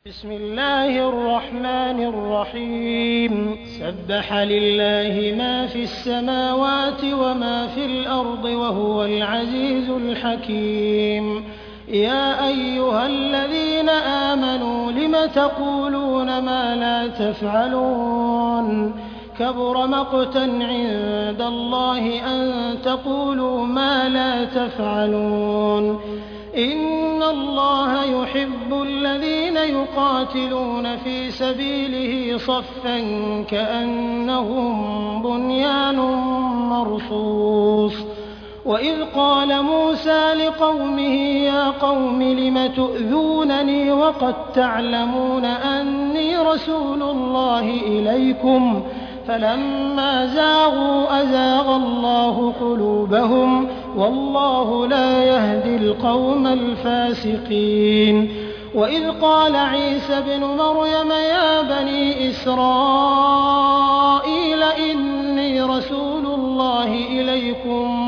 بسم الله الرحمن الرحيم سبح لله ما في السماوات وما في الأرض وهو العزيز الحكيم يا أيها الذين آمنوا لم تقولون ما لا تفعلون كبر مقتا عند الله أن تقولوا ما لا تفعلون إن الله يحب الذين يقاتلون في سبيله صفا كأنهم بنيان مرصوص وإذ قال موسى لقومه يا قوم لم تؤذونني وقد تعلمون أني رسول الله إليكم فلما زاغوا أزاغ الله قلوبهم والله لا يهدي القوم الفاسقين وإذ قال عيسى ابن مريم يا بني إسرائيل إني رسول الله إليكم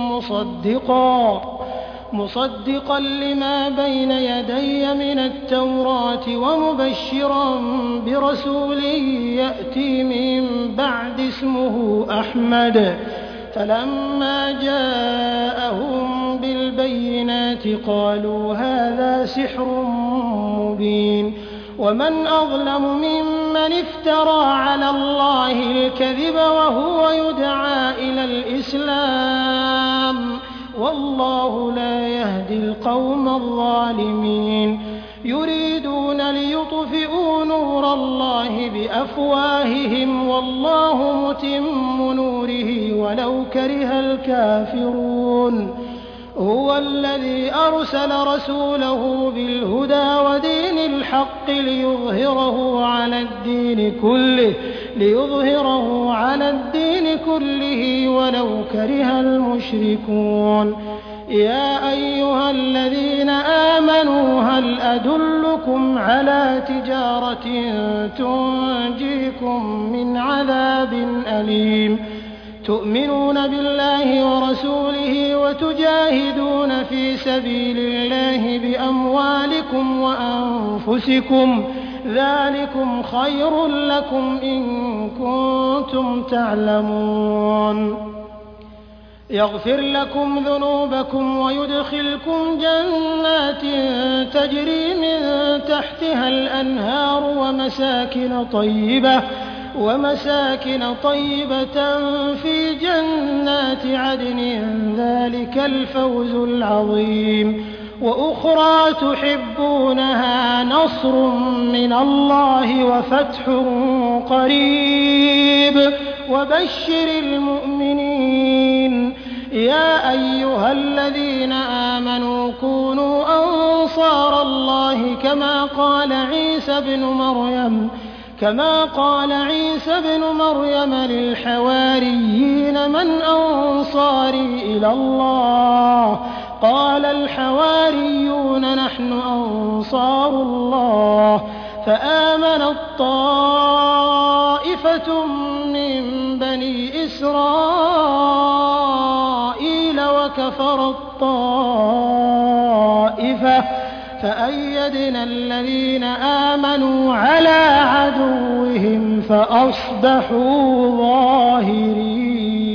مصدقا لما بين يدي من التوراة ومبشرا برسول يأتي من بعد اسمه أحمد فلما جاءهم بالبينات قالوا هذا سحر مبين ومن أظلم ممن افترى على الله الكذب وهو يدعى إلى الإسلام والله لا يهدي القوم الظالمين يريدون ليطفئوا نور الله بأفواههم والله متم نوره ولو كره الكافرون هو الذي أرسل رسوله بالهدى ودين الحق ليظهره على الدين كله ولو كره المشركون يا أيها الذين آمنوا هل أدلكم على تجارة تنجيكم من عذاب أليم تؤمنون بالله ورسوله وتجاهدون في سبيل الله بأموالكم وأنفسكم ذلكم خير لكم إن كنتم تعلمون يغفر لكم ذنوبكم ويدخلكم جنات تجري من تحتها الأنهار ومساكن طيبة في جنات عدن ذلك الفوز العظيم وأخرى تحبونها نصر من الله وفتح قريب وبشر المؤمنين يا أيها الذين آمنوا كونوا أنصار الله كما قال عيسى بن مريم للحواريين من أنصاري إلى الله قال الحواريون نحن أنصار الله فآمنت طائفة من بني إسرائيل وكفرت طائفة فأيدنا الذين آمنوا على عدوهم فأصبحوا ظاهرين